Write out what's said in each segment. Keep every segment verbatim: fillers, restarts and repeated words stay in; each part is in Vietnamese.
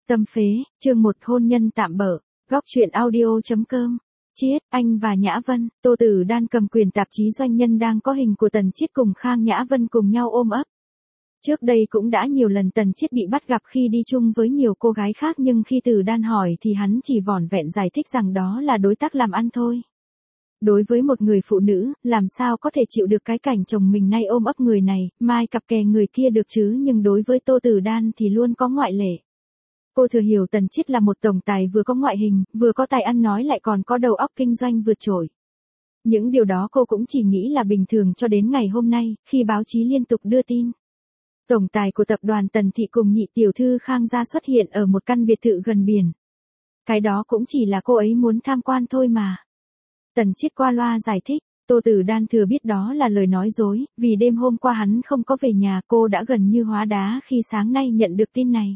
Tâm phế, chương một hôn nhân tạm bợ, góc truyện audio.com. Chiết, anh và Nhã Vân, Tô Tử Đan cầm quyền tạp chí doanh nhân đang có hình của Tần Chiết cùng Khang Nhã Vân cùng nhau ôm ấp. Trước đây cũng đã nhiều lần Tần Chiết bị bắt gặp khi đi chung với nhiều cô gái khác, nhưng khi Tử Đan hỏi thì hắn chỉ vỏn vẹn giải thích rằng đó là đối tác làm ăn thôi. Đối với một người phụ nữ, làm sao có thể chịu được cái cảnh chồng mình nay ôm ấp người này, mai cặp kè người kia được chứ, nhưng đối với Tô Tử Đan thì luôn có ngoại lệ. Cô thừa hiểu Tần Chiết là một tổng tài vừa có ngoại hình, vừa có tài ăn nói lại còn có đầu óc kinh doanh vượt trội. Những điều đó cô cũng chỉ nghĩ là bình thường cho đến ngày hôm nay, khi báo chí liên tục đưa tin. Tổng tài của tập đoàn Tần Thị cùng nhị tiểu thư Khang gia xuất hiện ở một căn biệt thự gần biển. Cái đó cũng chỉ là cô ấy muốn tham quan thôi mà. Tần Chiết qua loa giải thích, Tô Tử Đan thừa biết đó là lời nói dối, vì đêm hôm qua hắn không có về nhà, cô đã gần như hóa đá khi sáng nay nhận được tin này.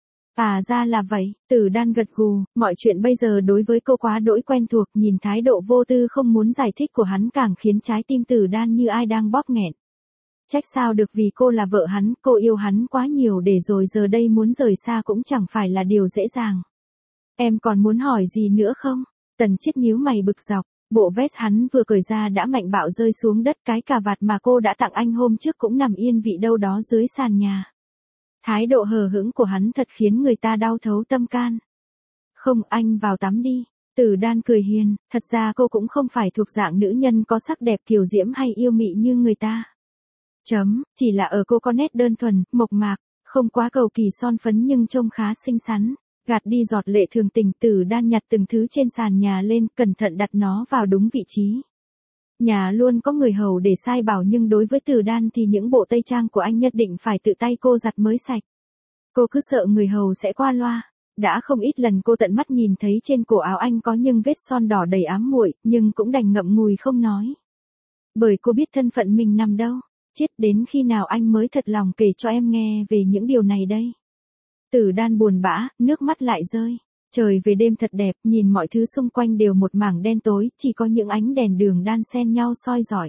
À ra là vậy, Tử Đan gật gù, mọi chuyện bây giờ đối với cô quá đỗi quen thuộc, nhìn thái độ vô tư không muốn giải thích của hắn càng khiến trái tim Tử Đan như ai đang bóp nghẹn. Trách sao được, vì cô là vợ hắn, cô yêu hắn quá nhiều để rồi giờ đây muốn rời xa cũng chẳng phải là điều dễ dàng. Em còn muốn hỏi gì nữa không? Tần Chiết nhíu mày bực dọc, bộ vest hắn vừa cởi ra đã mạnh bạo rơi xuống đất, cái cà vạt mà cô đã tặng anh hôm trước cũng nằm yên vị đâu đó dưới sàn nhà. Thái độ hờ hững của hắn thật khiến người ta đau thấu tâm can. Không, anh vào tắm đi. Tử Đan cười hiền, thật ra cô cũng không phải thuộc dạng nữ nhân có sắc đẹp kiều diễm hay yêu mị như người ta. Chấm, chỉ là ở cô có nét đơn thuần, mộc mạc, không quá cầu kỳ son phấn nhưng trông khá xinh xắn. Gạt đi giọt lệ thường tình, Tử Đan nhặt từng thứ trên sàn nhà lên, cẩn thận đặt nó vào đúng vị trí. Nhà luôn có người hầu để sai bảo, nhưng đối với Tử Đan thì những bộ tây trang của anh nhất định phải tự tay cô giặt mới sạch. Cô cứ sợ người hầu sẽ qua loa. Đã không ít lần cô tận mắt nhìn thấy trên cổ áo anh có những vết son đỏ đầy ám muội, nhưng cũng đành ngậm ngùi không nói. Bởi cô biết thân phận mình nằm đâu. Chiết, đến khi nào anh mới thật lòng kể cho em nghe về những điều này đây? Tử Đan buồn bã, nước mắt lại rơi. Trời về đêm thật đẹp, nhìn mọi thứ xung quanh đều một mảng đen tối, chỉ có những ánh đèn đường đan xen nhau soi rọi.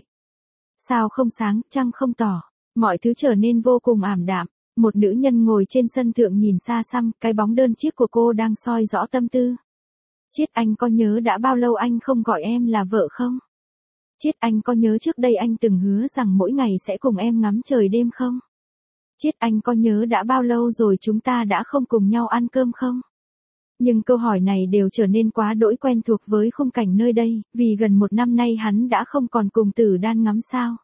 Sao không sáng, trăng không tỏ, mọi thứ trở nên vô cùng ảm đạm. Một nữ nhân ngồi trên sân thượng nhìn xa xăm, cái bóng đơn chiếc của cô đang soi rõ tâm tư. Chiết, anh có nhớ đã bao lâu anh không gọi em là vợ không? Chiết, anh có nhớ trước đây anh từng hứa rằng mỗi ngày sẽ cùng em ngắm trời đêm không? Chiết, anh có nhớ đã bao lâu rồi chúng ta đã không cùng nhau ăn cơm không? Nhưng câu hỏi này đều trở nên quá đỗi quen thuộc với khung cảnh nơi đây, vì gần một năm nay hắn đã không còn cùng Tử Đan ngắm sao.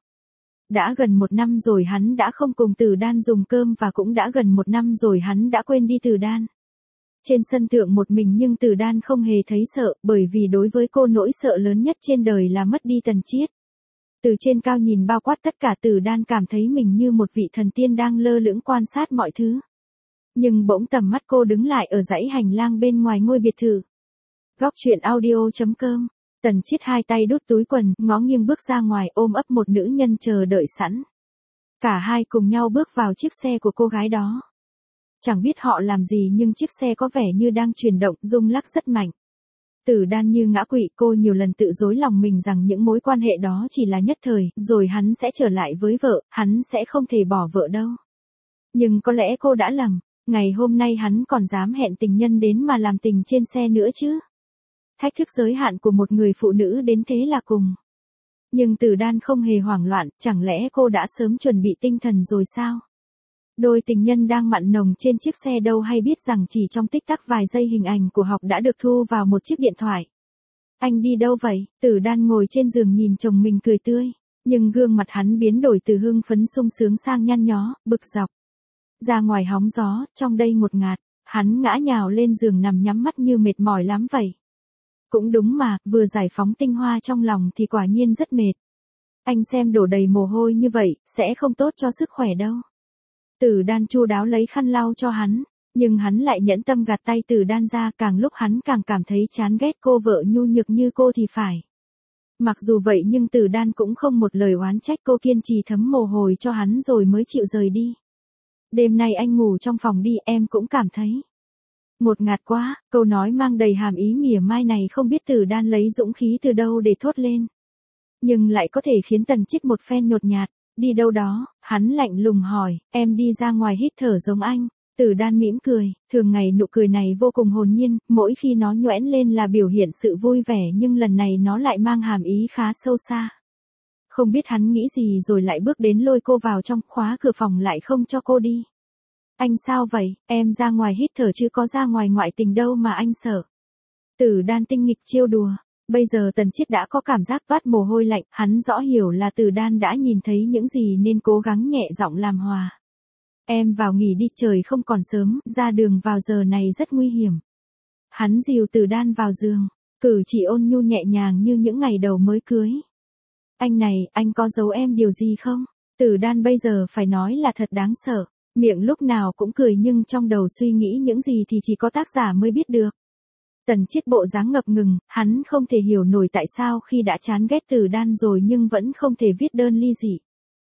Đã gần một năm rồi hắn đã không cùng Tử Đan dùng cơm, và cũng đã gần một năm rồi hắn đã quên đi Tử Đan. Trên sân thượng một mình nhưng Tử Đan không hề thấy sợ, bởi vì đối với cô nỗi sợ lớn nhất trên đời là mất đi Tần Chiết. Từ trên cao nhìn bao quát tất cả, Tử Đan cảm thấy mình như một vị thần tiên đang lơ lửng quan sát mọi thứ. Nhưng bỗng tầm mắt cô đứng lại ở dãy hành lang bên ngoài ngôi biệt thự. Góc truyện audio.com. Tần Chiết hai tay đút túi quần, ngó nghiêng bước ra ngoài, ôm ấp một nữ nhân chờ đợi sẵn. Cả hai cùng nhau bước vào chiếc xe của cô gái đó. Chẳng biết họ làm gì nhưng chiếc xe có vẻ như đang chuyển động, rung lắc rất mạnh. Tử Đan như ngã quỵ, cô nhiều lần tự dối lòng mình rằng những mối quan hệ đó chỉ là nhất thời, rồi hắn sẽ trở lại với vợ, hắn sẽ không thể bỏ vợ đâu. Nhưng có lẽ cô đã lầm, ngày hôm nay hắn còn dám hẹn tình nhân đến mà làm tình trên xe nữa chứ. Thách thức giới hạn của một người phụ nữ đến thế là cùng. Nhưng Tử Đan không hề hoảng loạn, chẳng lẽ cô đã sớm chuẩn bị tinh thần rồi sao? Đôi tình nhân đang mặn nồng trên chiếc xe đâu hay biết rằng chỉ trong tích tắc vài giây hình ảnh của Học đã được thu vào một chiếc điện thoại. Anh đi đâu vậy? Tử Đan ngồi trên giường nhìn chồng mình cười tươi, nhưng gương mặt hắn biến đổi từ hưng phấn sung sướng sang nhăn nhó, bực dọc. Ra ngoài hóng gió, trong đây ngột ngạt, hắn ngã nhào lên giường nằm nhắm mắt như mệt mỏi lắm vậy. Cũng đúng mà, vừa giải phóng tinh hoa trong lòng thì quả nhiên rất mệt. Anh xem đổ đầy mồ hôi như vậy, sẽ không tốt cho sức khỏe đâu. Tử Đan chu đáo lấy khăn lau cho hắn, nhưng hắn lại nhẫn tâm gạt tay Tử Đan ra, càng lúc hắn càng cảm thấy chán ghét cô vợ nhu nhược như cô thì phải. Mặc dù vậy nhưng Tử Đan cũng không một lời oán trách, cô kiên trì thấm mồ hôi cho hắn rồi mới chịu rời đi. Đêm nay anh ngủ trong phòng đi, em cũng cảm thấy ngột ngạt quá. Câu nói mang đầy hàm ý mỉa mai này không biết Tử Đan lấy dũng khí từ đâu để thốt lên, nhưng lại có thể khiến Tần Chiết một phen nhột nhạt. Đi đâu đó? Hắn lạnh lùng hỏi. Em đi ra ngoài hít thở giống anh. Tử Đan mỉm cười, thường ngày nụ cười này vô cùng hồn nhiên, mỗi khi nó nhoẻn lên là biểu hiện sự vui vẻ nhưng lần này nó lại mang hàm ý khá sâu xa. Không biết hắn nghĩ gì rồi lại bước đến lôi cô vào trong, khóa cửa phòng lại không cho cô đi. Anh sao vậy, em ra ngoài hít thở chứ có ra ngoài ngoại tình đâu mà anh sợ. Tử Đan tinh nghịch trêu đùa. Bây giờ Tần Chiết đã có cảm giác toát mồ hôi lạnh, hắn rõ hiểu là Tử Đan đã nhìn thấy những gì nên cố gắng nhẹ giọng làm hòa. Em vào nghỉ đi, trời không còn sớm, ra đường vào giờ này rất nguy hiểm. Hắn dìu Tử Đan vào giường, cử chỉ ôn nhu nhẹ nhàng như những ngày đầu mới cưới. Anh này, anh có giấu em điều gì không? Tử Đan bây giờ phải nói là thật đáng sợ, miệng lúc nào cũng cười nhưng trong đầu suy nghĩ những gì thì chỉ có tác giả mới biết được. Tần Chiết bộ dáng ngập ngừng, hắn không thể hiểu nổi tại sao khi đã chán ghét Tử Đan rồi nhưng vẫn không thể viết đơn ly dị.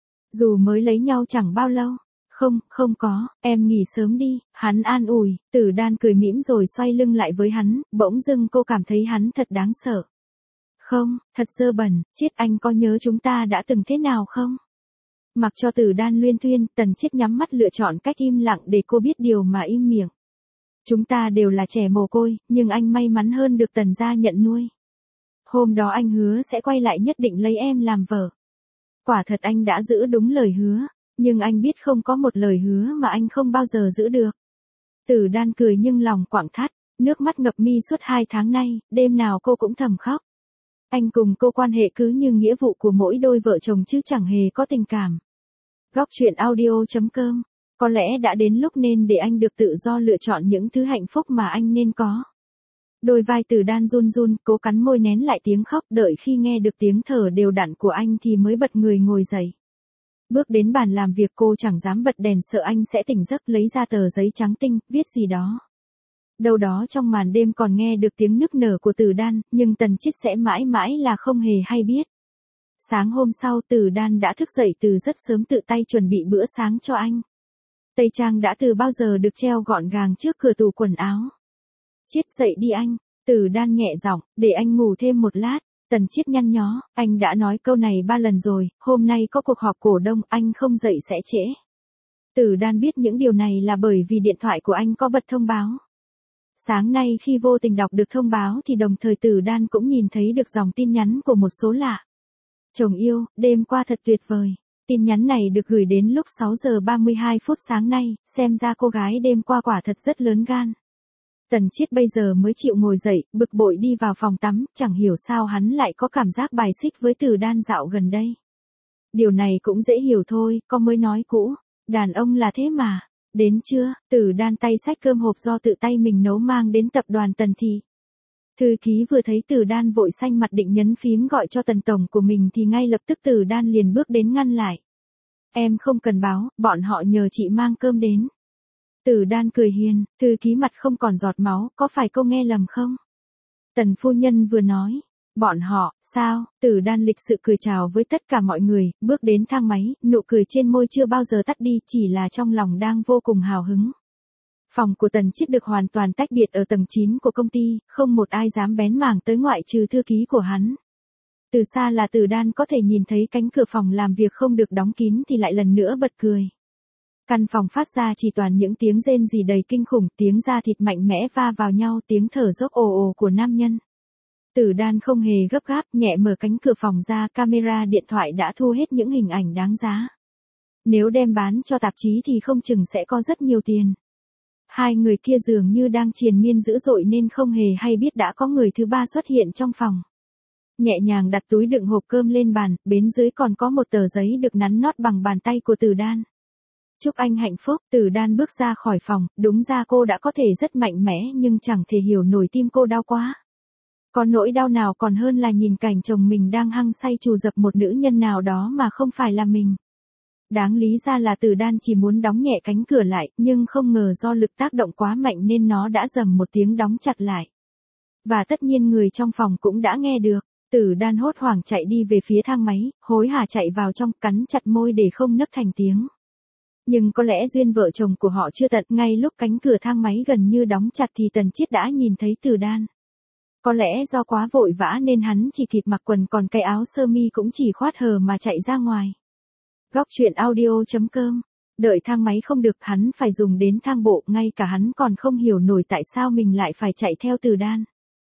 Dù mới lấy nhau chẳng bao lâu. Không, không có, em nghỉ sớm đi, hắn an ủi. Tử Đan cười mỉm rồi xoay lưng lại với hắn, bỗng dưng cô cảm thấy hắn thật đáng sợ. Không, thật dơ bẩn, Chiết anh có nhớ chúng ta đã từng thế nào không? Mặc cho Tử Đan luyên thuyên, Tần Chiết nhắm mắt lựa chọn cách im lặng để cô biết điều mà im miệng. Chúng ta đều là trẻ mồ côi, nhưng anh may mắn hơn được Tần gia nhận nuôi. Hôm đó anh hứa sẽ quay lại nhất định lấy em làm vợ. Quả thật anh đã giữ đúng lời hứa, nhưng anh biết không có một lời hứa mà anh không bao giờ giữ được. Tử Đan cười nhưng lòng quặn thắt, nước mắt ngập mi suốt hai tháng nay, đêm nào cô cũng thầm khóc. Anh cùng cô quan hệ cứ như nghĩa vụ của mỗi đôi vợ chồng chứ chẳng hề có tình cảm. Góc truyện audio chấm com. Có lẽ đã đến lúc nên để anh được tự do lựa chọn những thứ hạnh phúc mà anh nên có. Đôi vai Tử Đan run run, cố cắn môi nén lại tiếng khóc, đợi khi nghe được tiếng thở đều đặn của anh thì mới bật người ngồi dậy. Bước đến bàn làm việc, cô chẳng dám bật đèn sợ anh sẽ tỉnh giấc, lấy ra tờ giấy trắng tinh, viết gì đó. Đâu đó trong màn đêm còn nghe được tiếng nức nở của Tử Đan, nhưng Tần Chiết sẽ mãi mãi là không hề hay biết. Sáng hôm sau Tử Đan đã thức dậy từ rất sớm, tự tay chuẩn bị bữa sáng cho anh. Tây trang đã từ bao giờ được treo gọn gàng trước cửa tủ quần áo. Chiết dậy đi anh, Tử Đan nhẹ giọng, để anh ngủ thêm một lát. Tần Chiết nhăn nhó, anh đã nói câu này ba lần rồi, hôm nay có cuộc họp cổ đông, anh không dậy sẽ trễ. Tử Đan biết những điều này là bởi vì điện thoại của anh có bật thông báo. Sáng nay khi vô tình đọc được thông báo thì đồng thời Tử Đan cũng nhìn thấy được dòng tin nhắn của một số lạ. Chồng yêu, đêm qua thật tuyệt vời. Tin nhắn này được gửi đến lúc sáu giờ ba mươi hai phút sáng nay, xem ra cô gái đêm qua quả thật rất lớn gan. Tần Chiết bây giờ mới chịu ngồi dậy, bực bội đi vào phòng tắm, chẳng hiểu sao hắn lại có cảm giác bài xích với Tử Đan dạo gần đây. Điều này cũng dễ hiểu thôi, có mới nói cũ, đàn ông là thế mà. Đến trưa, Tử Đan tay xách cơm hộp do tự tay mình nấu mang đến tập đoàn Tần Thị. Thư ký vừa thấy Tử Đan vội xanh mặt định nhấn phím gọi cho Tần tổng của mình thì ngay lập tức Tử Đan liền bước đến ngăn lại. Em không cần báo, bọn họ nhờ chị mang cơm đến. Tử Đan cười hiền, thư ký mặt không còn giọt máu, có phải cô nghe lầm không? Tần phu nhân vừa nói, bọn họ, sao? Tử Đan lịch sự cười chào với tất cả mọi người, bước đến thang máy, nụ cười trên môi chưa bao giờ tắt đi, chỉ là trong lòng đang vô cùng hào hứng. Phòng của Tần Chiết được hoàn toàn tách biệt ở tầng chín của công ty, không một ai dám bén mảng tới ngoại trừ thư ký của hắn. Từ xa là Tử Đan có thể nhìn thấy cánh cửa phòng làm việc không được đóng kín thì lại lần nữa bật cười. Căn phòng phát ra chỉ toàn những tiếng rên rỉ đầy kinh khủng, tiếng da thịt mạnh mẽ va vào nhau, tiếng thở dốc ồ ồ của nam nhân. Tử Đan không hề gấp gáp, nhẹ mở cánh cửa phòng ra, camera điện thoại đã thu hết những hình ảnh đáng giá. Nếu đem bán cho tạp chí thì không chừng sẽ có rất nhiều tiền. Hai người kia dường như đang triền miên dữ dội nên không hề hay biết đã có người thứ ba xuất hiện trong phòng. Nhẹ nhàng đặt túi đựng hộp cơm lên bàn, bên dưới còn có một tờ giấy được nắn nót bằng bàn tay của Tử Đan. Chúc anh hạnh phúc. Tử Đan bước ra khỏi phòng, đúng ra cô đã có thể rất mạnh mẽ nhưng chẳng thể hiểu nổi tim cô đau quá. Có nỗi đau nào còn hơn là nhìn cảnh chồng mình đang hăng say trù dập một nữ nhân nào đó mà không phải là mình. Đáng lý ra là Tử Đan chỉ muốn đóng nhẹ cánh cửa lại, nhưng không ngờ do lực tác động quá mạnh nên nó đã rầm một tiếng đóng chặt lại. Và tất nhiên người trong phòng cũng đã nghe được. Tử Đan hốt hoảng chạy đi về phía thang máy, hối hả chạy vào trong, cắn chặt môi để không nấc thành tiếng. Nhưng có lẽ duyên vợ chồng của họ chưa tận, ngay lúc cánh cửa thang máy gần như đóng chặt thì Tần Chiết đã nhìn thấy Tử Đan. Có lẽ do quá vội vã nên hắn chỉ kịp mặc quần, còn cái áo sơ mi cũng chỉ khoát hờ mà chạy ra ngoài. Góc truyện audio chấm com Đợi thang máy không được hắn phải dùng đến thang bộ, ngay cả hắn còn không hiểu nổi tại sao mình lại phải chạy theo Từ Đan.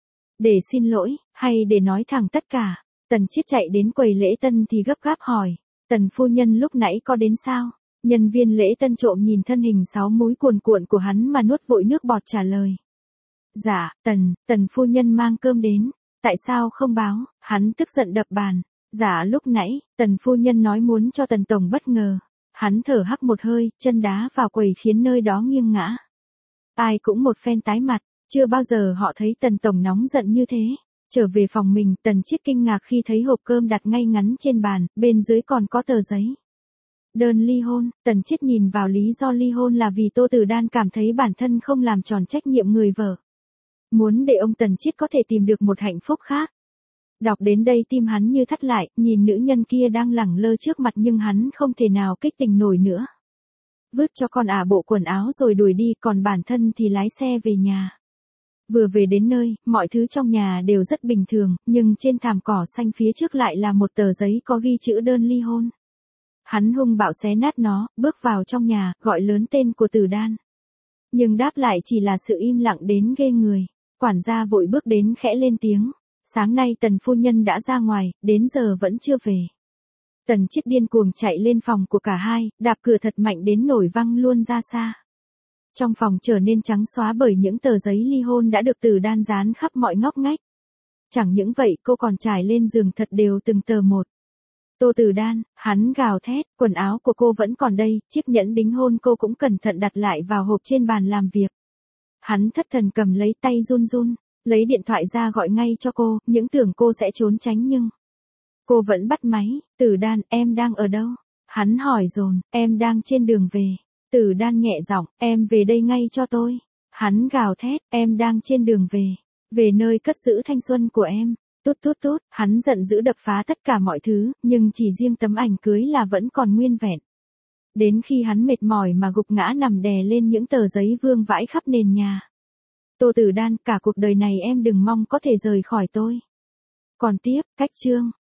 Để xin lỗi, hay để nói thẳng tất cả, Tần Chiết chạy đến quầy lễ tân thì gấp gáp hỏi, Tần phu nhân lúc nãy có đến sao? Nhân viên lễ tân trộm nhìn thân hình sáu múi cuồn cuộn của hắn mà nuốt vội nước bọt trả lời. Dạ, Tần, Tần phu nhân mang cơm đến, tại sao không báo? Hắn tức giận đập bàn. Dạ lúc nãy, Tần phu nhân nói muốn cho Tần tổng bất ngờ. Hắn thở hắt một hơi, chân đá vào quầy khiến nơi đó nghiêng ngã. Ai cũng một phen tái mặt, chưa bao giờ họ thấy Tần tổng nóng giận như thế. Trở về phòng mình, Tần Chiết kinh ngạc khi thấy hộp cơm đặt ngay ngắn trên bàn, bên dưới còn có tờ giấy. Đơn ly hôn. Tần Chiết nhìn vào lý do ly hôn là vì Tô Từ Đan cảm thấy bản thân không làm tròn trách nhiệm người vợ. Muốn để ông Tần Chiết có thể tìm được một hạnh phúc khác. Đọc đến đây tim hắn như thắt lại, nhìn nữ nhân kia đang lẳng lơ trước mặt nhưng hắn không thể nào kích tình nổi nữa. Vứt cho con ả bộ quần áo rồi đuổi đi, còn bản thân thì lái xe về nhà. Vừa về đến nơi, mọi thứ trong nhà đều rất bình thường, nhưng trên thảm cỏ xanh phía trước lại là một tờ giấy có ghi chữ đơn ly hôn. Hắn hung bạo xé nát nó, bước vào trong nhà, gọi lớn tên của Từ Đan. Nhưng đáp lại chỉ là sự im lặng đến ghê người. Quản gia vội bước đến khẽ lên tiếng. Sáng nay Tần phu nhân đã ra ngoài, đến giờ vẫn chưa về. Tần Chiết điên cuồng chạy lên phòng của cả hai, đạp cửa thật mạnh đến nổi văng luôn ra xa. Trong phòng trở nên trắng xóa bởi những tờ giấy ly hôn đã được Từ Đan dán khắp mọi ngóc ngách. Chẳng những vậy, cô còn trải lên giường thật đều từng tờ một. Tô Từ Đan, hắn gào thét, quần áo của cô vẫn còn đây, chiếc nhẫn đính hôn cô cũng cẩn thận đặt lại vào hộp trên bàn làm việc. Hắn thất thần cầm lấy tay run run, lấy điện thoại ra gọi ngay cho cô, những tưởng cô sẽ trốn tránh nhưng... Cô vẫn bắt máy. Từ Đan, em đang ở đâu? Hắn hỏi dồn, em đang trên đường về. Từ Đan nhẹ giọng, em về đây ngay cho tôi. Hắn gào thét, em đang trên đường về. Về nơi cất giữ thanh xuân của em. Tút tút tút, hắn giận dữ đập phá tất cả mọi thứ, nhưng chỉ riêng tấm ảnh cưới là vẫn còn nguyên vẹn. Đến khi hắn mệt mỏi mà gục ngã nằm đè lên những tờ giấy vương vãi khắp nền nhà. Tô Từ Đan, cả cuộc đời này em đừng mong có thể rời khỏi tôi. Còn tiếp, cách chương.